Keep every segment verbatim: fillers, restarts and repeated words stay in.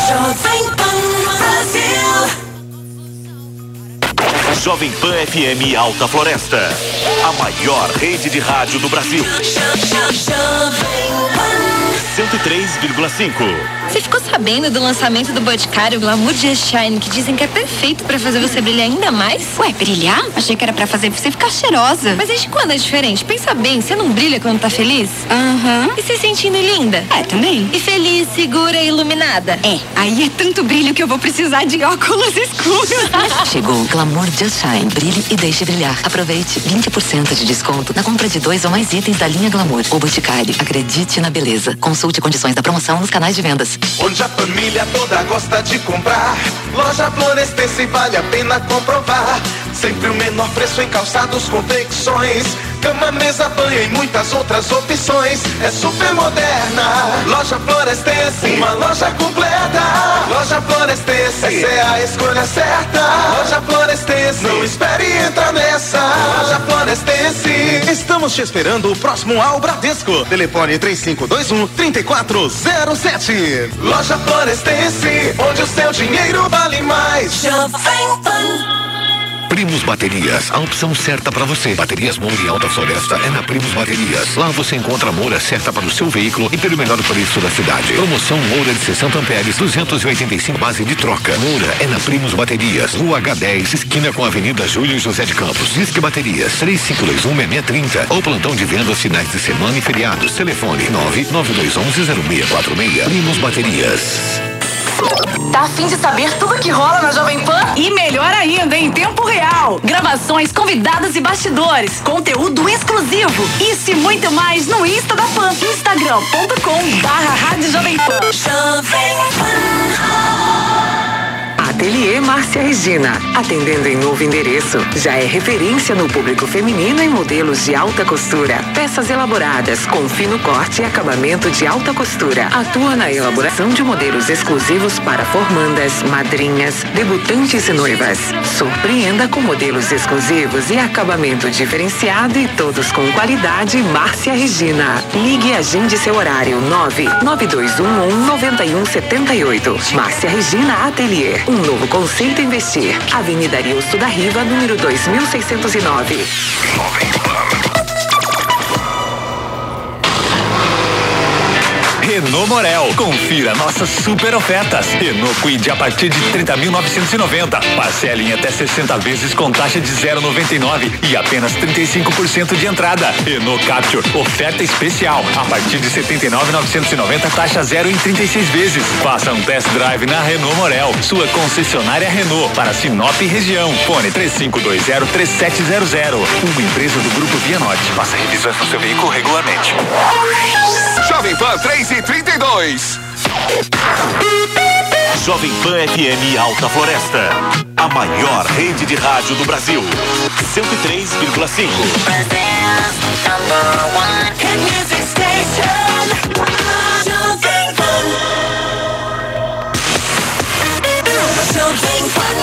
Jovem Pan Brasil. Jovem Pan F M Alta Floresta, a maior rede de rádio do Brasil. cento e três vírgula cinco. Você ficou sabendo do lançamento do Boticário Glamour Just Shine, que dizem que é perfeito pra fazer você brilhar ainda mais? Ué, brilhar? Achei que era pra fazer você ficar cheirosa. Mas desde quando é diferente? Pensa bem, você não brilha quando tá feliz? Aham. Uhum. E se sentindo linda? É, também. E feliz, segura e iluminada? É, aí é tanto brilho que eu vou precisar de óculos escuros. Chegou o Glamour Just Shine. Brilhe e deixe brilhar. Aproveite vinte por cento de desconto na compra de dois ou mais itens da linha Glamour. O Boticário, acredite na beleza. Consulte condições da promoção nos canais de vendas. Onde a família toda gosta de comprar. Loja Florescense, vale a pena comprovar. Sempre o menor preço em calçados, confecções, cama, mesa, banho e muitas outras opções. É super moderna. Loja Florescense, uma loja completa. Loja Florescense, essa é a escolha certa. Loja Florescense, não espere entrar nessa. Loja Florescense. Estamos te esperando próximo ao Bradesco. Telefone três cinco dois um, três quatro zero sete. Loja Florescense, onde o seu dinheiro vale mais. Jovem Pan. Primos Baterias, a opção certa para você. Baterias Moura e Alta Floresta é na Primos Baterias. Lá você encontra a Moura certa para o seu veículo e pelo melhor preço da cidade. Promoção Moura de sessenta amperes, duzentos e oitenta e cinco, base de troca. Moura é na Primos Baterias, Rua H dez, esquina com a Avenida Júlio José de Campos. Disque Baterias, três cinco dois um, seis seis três zero ou plantão de vendas finais de semana e feriados. Telefone nove nove dois um um, zero seis quatro seis. Primos Baterias. Tá a fim de saber tudo que rola na Jovem Pan? E melhor ainda, em tempo real. Gravações, convidados e bastidores. Conteúdo exclusivo. Isso e muito mais no Insta da Pan. Instagram ponto com barra Rádio Jovem Pan. Jovem Pan. Ateliê Márcia Regina, atendendo em novo endereço. Já é referência no público feminino em modelos de alta costura. Peças elaboradas com fino corte e acabamento de alta costura. Atua na elaboração de modelos exclusivos para formandas, madrinhas, debutantes e noivas. Surpreenda com modelos exclusivos e acabamento diferenciado e todos com qualidade. Márcia Regina. Ligue e agende seu horário nove nove dois um um, nove um sete oito. Márcia Regina Ateliê. Um novo conceito investir. Avenida Ariosto da Riva, número dois mil seiscentos e nove. Renault Morel. Confira nossas super ofertas. Renault Kwid a partir de trinta mil novecentos e noventa. Parcela em até sessenta vezes com taxa de zero vírgula noventa e nove e apenas trinta e cinco por cento de entrada. Renault Captur, oferta especial. A partir de setenta e nove mil novecentos e noventa, taxa zero em trinta e seis vezes. Faça um test drive na Renault Morel, sua concessionária Renault para Sinop e região. Fone três cinco dois zero, três sete zero zero. Uma empresa do Grupo Via Norte. Faça revisões no seu veículo regularmente. Jovem Pan três e trinta e dois. Jovem Pan F M Alta Floresta, a maior rede de rádio do Brasil. cento e três vírgula cinco.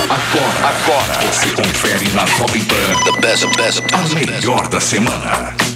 Agora, agora você confere na Jovem Pan. The best, best, a melhor da semana.